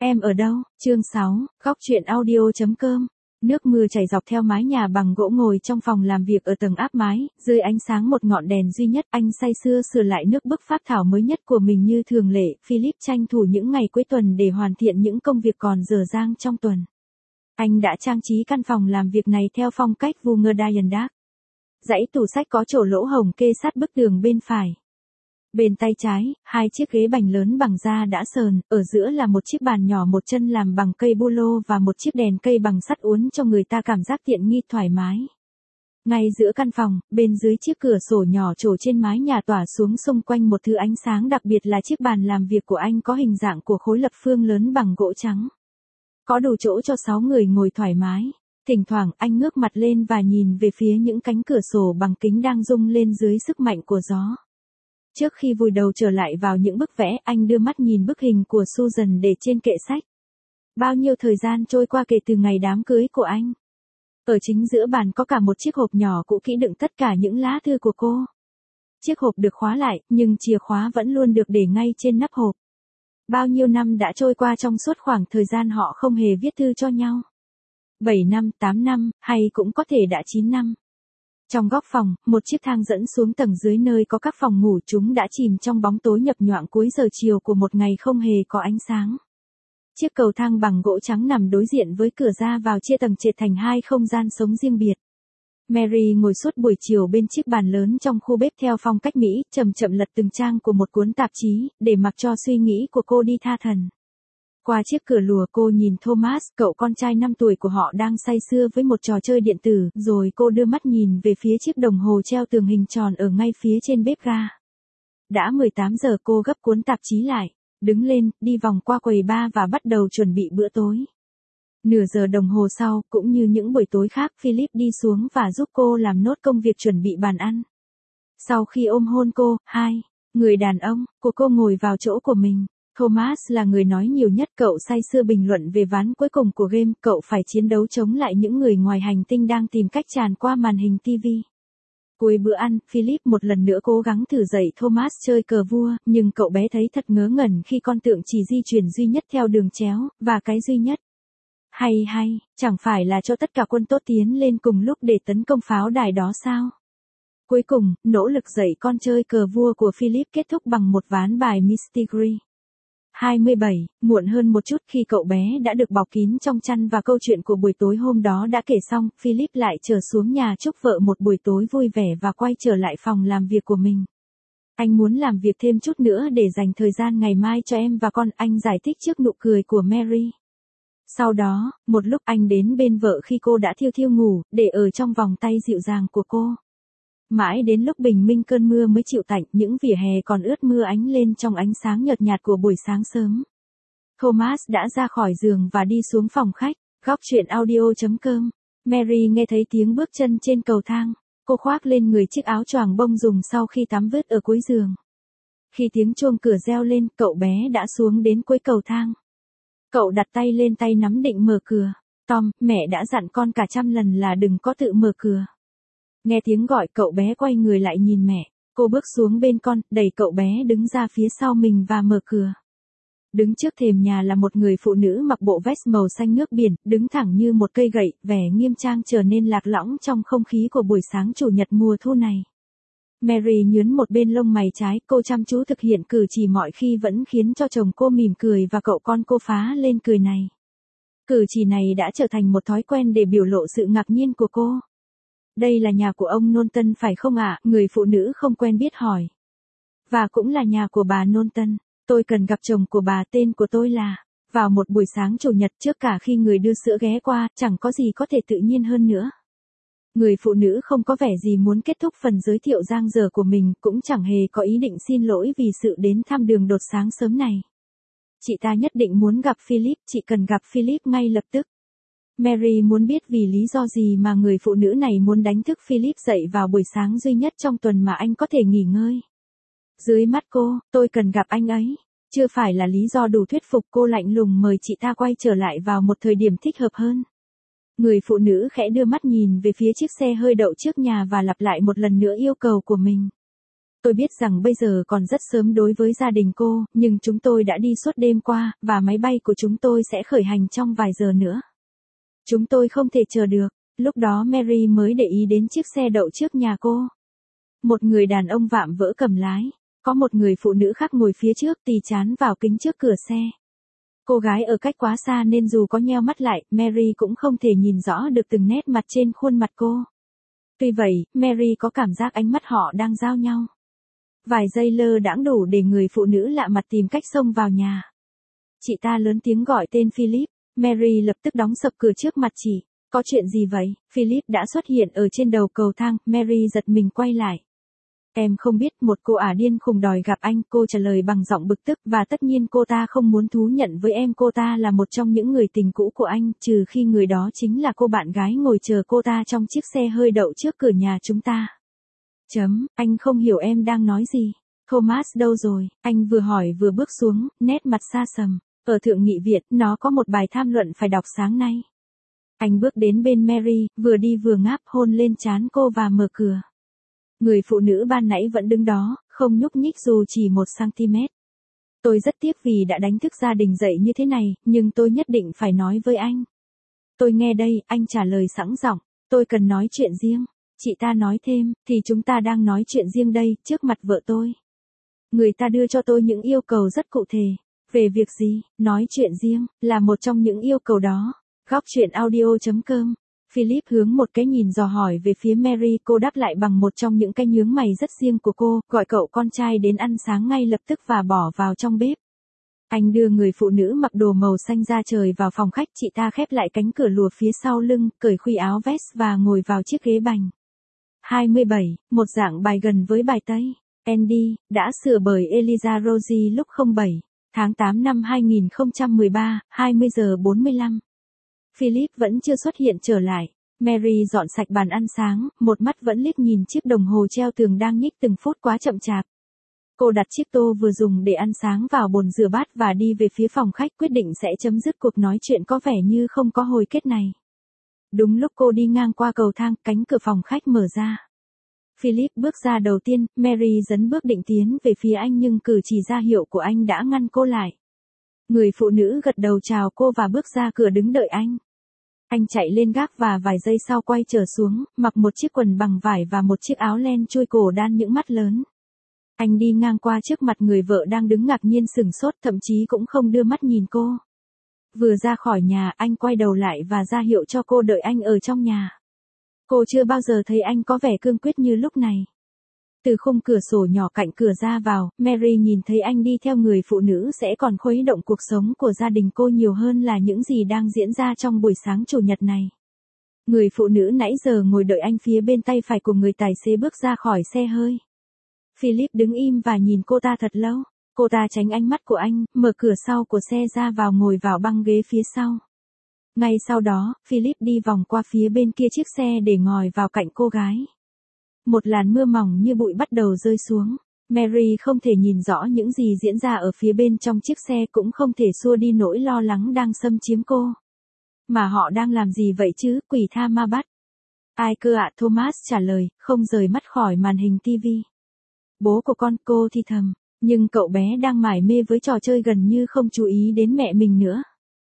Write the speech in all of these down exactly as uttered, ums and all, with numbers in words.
Em ở đâu? Chương sáu, góc truyện audio chấm com. Nước mưa chảy dọc theo mái nhà bằng gỗ ngồi trong phòng làm việc ở tầng áp mái, dưới ánh sáng một ngọn đèn duy nhất, anh say sưa sửa lại nước bức phác thảo mới nhất của mình như thường lệ. Philip tranh thủ những ngày cuối tuần để hoàn thiện những công việc còn dở dang trong tuần. Anh đã trang trí căn phòng làm việc này theo phong cách Vuông Diane Dark. Dãy tủ sách có chỗ lỗ hổng kê sát bức tường bên phải. Bên tay trái, hai chiếc ghế bành lớn bằng da đã sờn, ở giữa là một chiếc bàn nhỏ một chân làm bằng cây bu lô và một chiếc đèn cây bằng sắt uốn cho người ta cảm giác tiện nghi thoải mái. Ngay giữa căn phòng, bên dưới chiếc cửa sổ nhỏ trổ trên mái nhà tỏa xuống xung quanh một thứ ánh sáng đặc biệt là chiếc bàn làm việc của anh có hình dạng của khối lập phương lớn bằng gỗ trắng. Có đủ chỗ cho sáu người ngồi thoải mái. Thỉnh thoảng anh ngước mặt lên và nhìn về phía những cánh cửa sổ bằng kính đang rung lên dưới sức mạnh của gió. Trước khi vùi đầu trở lại vào những bức vẽ, anh đưa mắt nhìn bức hình của Susan để trên kệ sách. Bao nhiêu thời gian trôi qua kể từ ngày đám cưới của anh. Ở chính giữa bàn có cả một chiếc hộp nhỏ cũ kỹ đựng tất cả những lá thư của cô. Chiếc hộp được khóa lại, nhưng chìa khóa vẫn luôn được để ngay trên nắp hộp. Bao nhiêu năm đã trôi qua trong suốt khoảng thời gian họ không hề viết thư cho nhau. bảy năm, tám năm, hay cũng có thể đã chín năm. Trong góc phòng, một chiếc thang dẫn xuống tầng dưới nơi có các phòng ngủ, chúng đã chìm trong bóng tối nhập nhoạng cuối giờ chiều của một ngày không hề có ánh sáng. Chiếc cầu thang bằng gỗ trắng nằm đối diện với cửa ra vào chia tầng trệt thành hai không gian sống riêng biệt. Mary ngồi suốt buổi chiều bên chiếc bàn lớn trong khu bếp theo phong cách Mỹ, chậm chậm lật từng trang của một cuốn tạp chí, để mặc cho suy nghĩ của cô đi tha thần. Qua chiếc cửa lùa cô nhìn Thomas, cậu con trai năm tuổi của họ đang say sưa với một trò chơi điện tử, rồi cô đưa mắt nhìn về phía chiếc đồng hồ treo tường hình tròn ở ngay phía trên bếp ga. Đã mười tám giờ, cô gấp cuốn tạp chí lại, đứng lên, đi vòng qua quầy bar và bắt đầu chuẩn bị bữa tối. Nửa giờ đồng hồ sau, cũng như những buổi tối khác, Philip đi xuống và giúp cô làm nốt công việc chuẩn bị bàn ăn. Sau khi ôm hôn cô, hai người đàn ông của cô ngồi vào chỗ của mình. Thomas là người nói nhiều nhất, cậu say sưa bình luận về ván cuối cùng của game, cậu phải chiến đấu chống lại những người ngoài hành tinh đang tìm cách tràn qua màn hình ti vi. Cuối bữa ăn, Philip một lần nữa cố gắng thử dạy Thomas chơi cờ vua, nhưng cậu bé thấy thật ngớ ngẩn khi con tượng chỉ di chuyển duy nhất theo đường chéo, và cái duy nhất. Hay hay, chẳng phải là cho tất cả quân tốt tiến lên cùng lúc để tấn công pháo đài đó sao? Cuối cùng, nỗ lực dạy con chơi cờ vua của Philip kết thúc bằng một ván bài Mistigri. hai mươi bảy, muộn hơn một chút khi cậu bé đã được bọc kín trong chăn và câu chuyện của buổi tối hôm đó đã kể xong, Philip lại trở xuống nhà chúc vợ một buổi tối vui vẻ và quay trở lại phòng làm việc của mình. Anh muốn làm việc thêm chút nữa để dành thời gian ngày mai cho em và con, anh giải thích trước nụ cười của Mary. Sau đó, một lúc anh đến bên vợ khi cô đã thiêu thiêu ngủ, để ở trong vòng tay dịu dàng của cô. Mãi đến lúc bình minh cơn mưa mới chịu tạnh, những vỉa hè còn ướt mưa ánh lên trong ánh sáng nhợt nhạt của buổi sáng sớm. Thomas đã ra khỏi giường và đi xuống phòng khách. Góc truyện audio chấm com. Mary nghe thấy tiếng bước chân trên cầu thang. Cô khoác lên người chiếc áo choàng bông dùng sau khi tắm vớt ở cuối giường. Khi tiếng chuông cửa reo lên, cậu bé đã xuống đến cuối cầu thang. Cậu đặt tay lên tay nắm định mở cửa. Tom, mẹ đã dặn con cả trăm lần là đừng có tự mở cửa. Nghe tiếng gọi, cậu bé quay người lại nhìn mẹ. Cô bước xuống bên con, đẩy cậu bé đứng ra phía sau mình và mở cửa. Đứng trước thềm nhà là một người phụ nữ mặc bộ vest màu xanh nước biển, đứng thẳng như một cây gậy, vẻ nghiêm trang trở nên lạc lõng trong không khí của buổi sáng chủ nhật mùa thu này. Mary nhướn một bên lông mày trái, cô chăm chú thực hiện cử chỉ mọi khi vẫn khiến cho chồng cô mỉm cười và cậu con cô phá lên cười này. Cử chỉ này đã trở thành một thói quen để biểu lộ sự ngạc nhiên của cô. Đây là nhà của ông Knowlton phải không ạ? Người phụ nữ không quen biết hỏi. Và cũng là nhà của bà Knowlton. Tôi cần gặp chồng của bà, tên của tôi là. Vào một buổi sáng chủ nhật trước cả khi người đưa sữa ghé qua, chẳng có gì có thể tự nhiên hơn nữa. Người phụ nữ không có vẻ gì muốn kết thúc phần giới thiệu giang dở của mình, cũng chẳng hề có ý định xin lỗi vì sự đến thăm đường đột sáng sớm này. Chị ta nhất định muốn gặp Philip, chị cần gặp Philip ngay lập tức. Mary muốn biết vì lý do gì mà người phụ nữ này muốn đánh thức Philip dậy vào buổi sáng duy nhất trong tuần mà anh có thể nghỉ ngơi. Dưới mắt cô, tôi cần gặp anh ấy. Chưa phải là lý do đủ thuyết phục, cô lạnh lùng mời chị ta quay trở lại vào một thời điểm thích hợp hơn. Người phụ nữ khẽ đưa mắt nhìn về phía chiếc xe hơi đậu trước nhà và lặp lại một lần nữa yêu cầu của mình. Tôi biết rằng bây giờ còn rất sớm đối với gia đình cô, nhưng chúng tôi đã đi suốt đêm qua, và máy bay của chúng tôi sẽ khởi hành trong vài giờ nữa. Chúng tôi không thể chờ được. Lúc đó Mary mới để ý đến chiếc xe đậu trước nhà cô. Một người đàn ông vạm vỡ cầm lái. Có một người phụ nữ khác ngồi phía trước tì chán vào kính trước cửa xe. Cô gái ở cách quá xa nên dù có nheo mắt lại, Mary cũng không thể nhìn rõ được từng nét mặt trên khuôn mặt cô. Tuy vậy, Mary có cảm giác ánh mắt họ đang giao nhau. Vài giây lơ đãng đủ để người phụ nữ lạ mặt tìm cách xông vào nhà. Chị ta lớn tiếng gọi tên Philip. Mary lập tức đóng sập cửa trước mặt chị. Có chuyện gì vậy? Philip đã xuất hiện ở trên đầu cầu thang. Mary giật mình quay lại. Em không biết, một cô ả điên khùng đòi gặp anh, cô trả lời bằng giọng bực tức, và tất nhiên cô ta không muốn thú nhận với em cô ta là một trong những người tình cũ của anh, trừ khi người đó chính là cô bạn gái ngồi chờ cô ta trong chiếc xe hơi đậu trước cửa nhà chúng ta. Chấm, anh không hiểu em đang nói gì. Thomas đâu rồi? Anh vừa hỏi vừa bước xuống, nét mặt xa sầm. Ở Thượng nghị viện, nó có một bài tham luận phải đọc sáng nay. Anh bước đến bên Mary, vừa đi vừa ngáp hôn lên trán cô và mở cửa. Người phụ nữ ban nãy vẫn đứng đó, không nhúc nhích dù chỉ một cm. Tôi rất tiếc vì đã đánh thức gia đình dậy như thế này, nhưng tôi nhất định phải nói với anh. Tôi nghe đây, anh trả lời sẵn giọng. Tôi cần nói chuyện riêng. Chị ta nói thêm, thì chúng ta đang nói chuyện riêng đây, trước mặt vợ tôi. Người ta đưa cho tôi những yêu cầu rất cụ thể. Về việc gì? Nói chuyện riêng, là một trong những yêu cầu đó. Góc chuyện audio chấm com. Philip hướng một cái nhìn dò hỏi về phía Mary, cô đáp lại bằng một trong những cái nhướng mày rất riêng của cô, gọi cậu con trai đến ăn sáng ngay lập tức và bỏ vào trong bếp. Anh đưa người phụ nữ mặc đồ màu xanh da trời vào phòng khách, chị ta khép lại cánh cửa lùa phía sau lưng, cởi khuy áo vest và ngồi vào chiếc ghế bành. hai mươi bảy, một dạng bài gần với bài Tây. Andy, đã sửa bởi Eliza Rosie lúc không bảy, tháng tám năm hai nghìn không trăm mười ba, hai mươi giờ bốn mươi lăm. Philip vẫn chưa xuất hiện trở lại. Mary dọn sạch bàn ăn sáng, một mắt vẫn liếc nhìn chiếc đồng hồ treo tường đang nhích từng phút quá chậm chạp. Cô đặt chiếc tô vừa dùng để ăn sáng vào bồn rửa bát và đi về phía phòng khách, quyết định sẽ chấm dứt cuộc nói chuyện có vẻ như không có hồi kết này. Đúng lúc cô đi ngang qua cầu thang, cánh cửa phòng khách mở ra. Philip bước ra đầu tiên, Mary dấn bước định tiến về phía anh nhưng cử chỉ ra hiệu của anh đã ngăn cô lại. Người phụ nữ gật đầu chào cô và bước ra cửa đứng đợi anh. Anh chạy lên gác và vài giây sau quay trở xuống, mặc một chiếc quần bằng vải và một chiếc áo len chui cổ đan những mắt lớn. Anh đi ngang qua trước mặt người vợ đang đứng ngạc nhiên sửng sốt, thậm chí cũng không đưa mắt nhìn cô. Vừa ra khỏi nhà, anh quay đầu lại và ra hiệu cho cô đợi anh ở trong nhà. Cô chưa bao giờ thấy anh có vẻ cương quyết như lúc này. Từ khung cửa sổ nhỏ cạnh cửa ra vào, Mary nhìn thấy anh đi theo người phụ nữ sẽ còn khuấy động cuộc sống của gia đình cô nhiều hơn là những gì đang diễn ra trong buổi sáng chủ nhật này. Người phụ nữ nãy giờ ngồi đợi anh phía bên tay phải của người tài xế bước ra khỏi xe hơi. Philip đứng im và nhìn cô ta thật lâu. Cô ta tránh ánh mắt của anh, mở cửa sau của xe ra vào ngồi vào băng ghế phía sau. Ngay sau đó, Philip đi vòng qua phía bên kia chiếc xe để ngồi vào cạnh cô gái. Một làn mưa mỏng như bụi bắt đầu rơi xuống. Mary không thể nhìn rõ những gì diễn ra ở phía bên trong chiếc xe, cũng không thể xua đi nỗi lo lắng đang xâm chiếm cô. Mà họ đang làm gì vậy chứ, quỷ tha ma bắt? Ai cơ ạ? Thomas trả lời, không rời mắt khỏi màn hình tivi. Bố của con, cô thì thầm. Nhưng cậu bé đang mải mê với trò chơi gần như không chú ý đến mẹ mình nữa.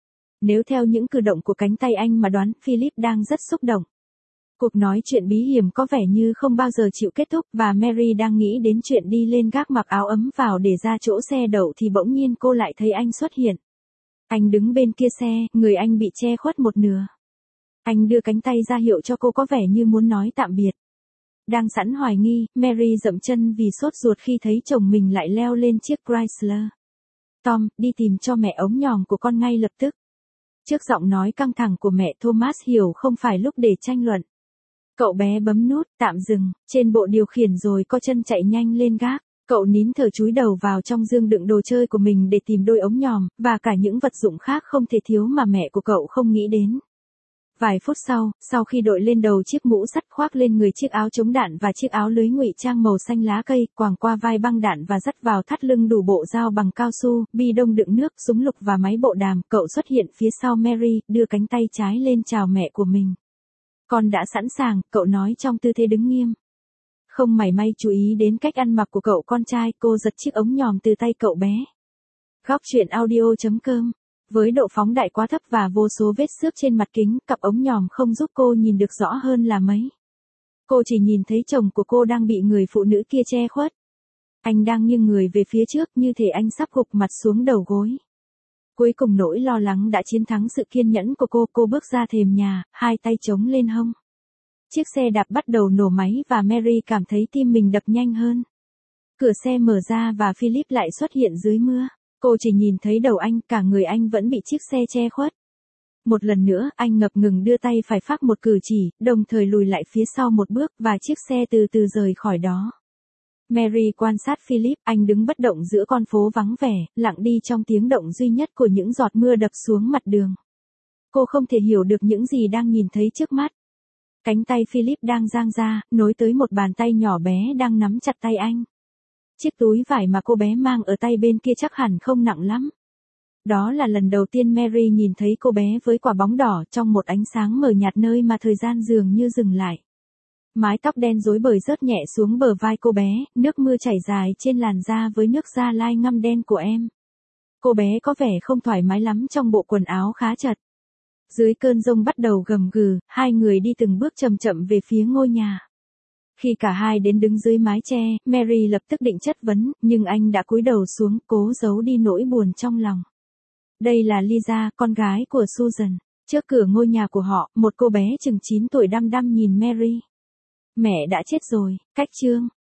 Nếu theo những cử động của cánh tay anh mà đoán, Philip đang rất xúc động. Cuộc nói chuyện bí hiểm có vẻ như không bao giờ chịu kết thúc, và Mary đang nghĩ đến chuyện đi lên gác mặc áo ấm vào để ra chỗ xe đậu thì bỗng nhiên cô lại thấy anh xuất hiện. Anh đứng bên kia xe, người anh bị che khuất một nửa. Anh đưa cánh tay ra hiệu cho cô, có vẻ như muốn nói tạm biệt. Đang sẵn hoài nghi, Mary dậm chân vì sốt ruột khi thấy chồng mình lại leo lên chiếc Chrysler. Tom, đi tìm cho mẹ ống nhòm của con ngay lập tức. Trước giọng nói căng thẳng của mẹ, Thomas hiểu không phải lúc để tranh luận. Cậu bé bấm nút, tạm dừng, trên bộ điều khiển rồi co chân chạy nhanh lên gác. Cậu nín thở chúi đầu vào trong dương đựng đồ chơi của mình để tìm đôi ống nhòm, và cả những vật dụng khác không thể thiếu mà mẹ của cậu không nghĩ đến. Vài phút sau, sau khi đội lên đầu chiếc mũ sắt, khoác lên người chiếc áo chống đạn và chiếc áo lưới ngụy trang màu xanh lá cây, quàng qua vai băng đạn và dắt vào thắt lưng đủ bộ dao bằng cao su, bi đông đựng nước, súng lục và máy bộ đàm, cậu xuất hiện phía sau Mary, đưa cánh tay trái lên chào mẹ của mình. Con đã sẵn sàng, cậu nói trong tư thế đứng nghiêm. Không mảy may chú ý đến cách ăn mặc của cậu con trai, cô giật chiếc ống nhòm từ tay cậu bé. Góc truyện audio chấm com. Với độ phóng đại quá thấp và vô số vết xước trên mặt kính, cặp ống nhòm không giúp cô nhìn được rõ hơn là mấy. Cô chỉ nhìn thấy chồng của cô đang bị người phụ nữ kia che khuất. Anh đang nghiêng người về phía trước như thể anh sắp gục mặt xuống đầu gối. Cuối cùng nỗi lo lắng đã chiến thắng sự kiên nhẫn của cô. Cô bước ra thềm nhà, hai tay chống lên hông. Chiếc xe đạp bắt đầu nổ máy và Mary cảm thấy tim mình đập nhanh hơn. Cửa xe mở ra và Philip lại xuất hiện dưới mưa. Cô chỉ nhìn thấy đầu anh, cả người anh vẫn bị chiếc xe che khuất. Một lần nữa, anh ngập ngừng đưa tay phải phát một cử chỉ, đồng thời lùi lại phía sau một bước và chiếc xe từ từ rời khỏi đó. Mary quan sát Philip, anh đứng bất động giữa con phố vắng vẻ, lặng đi trong tiếng động duy nhất của những giọt mưa đập xuống mặt đường. Cô không thể hiểu được những gì đang nhìn thấy trước mắt. Cánh tay Philip đang dang ra, nối tới một bàn tay nhỏ bé đang nắm chặt tay anh. Chiếc túi vải mà cô bé mang ở tay bên kia chắc hẳn không nặng lắm. Đó là lần đầu tiên Mary nhìn thấy cô bé với quả bóng đỏ trong một ánh sáng mờ nhạt nơi mà thời gian dường như dừng lại. Mái tóc đen rối bời rớt nhẹ xuống bờ vai cô bé, nước mưa chảy dài trên làn da với nước da lai ngăm đen của em. Cô bé có vẻ không thoải mái lắm trong bộ quần áo khá chật. Dưới cơn giông bắt đầu gầm gừ, hai người đi từng bước chậm chậm về phía ngôi nhà. Khi cả hai đến đứng dưới mái che, Mary lập tức định chất vấn, nhưng anh đã cúi đầu xuống, cố giấu đi nỗi buồn trong lòng. Đây là Lisa, con gái của Susan. Trước cửa ngôi nhà của họ, một cô bé chừng chín tuổi đăm đăm nhìn Mary. Mẹ đã chết rồi, cách chương.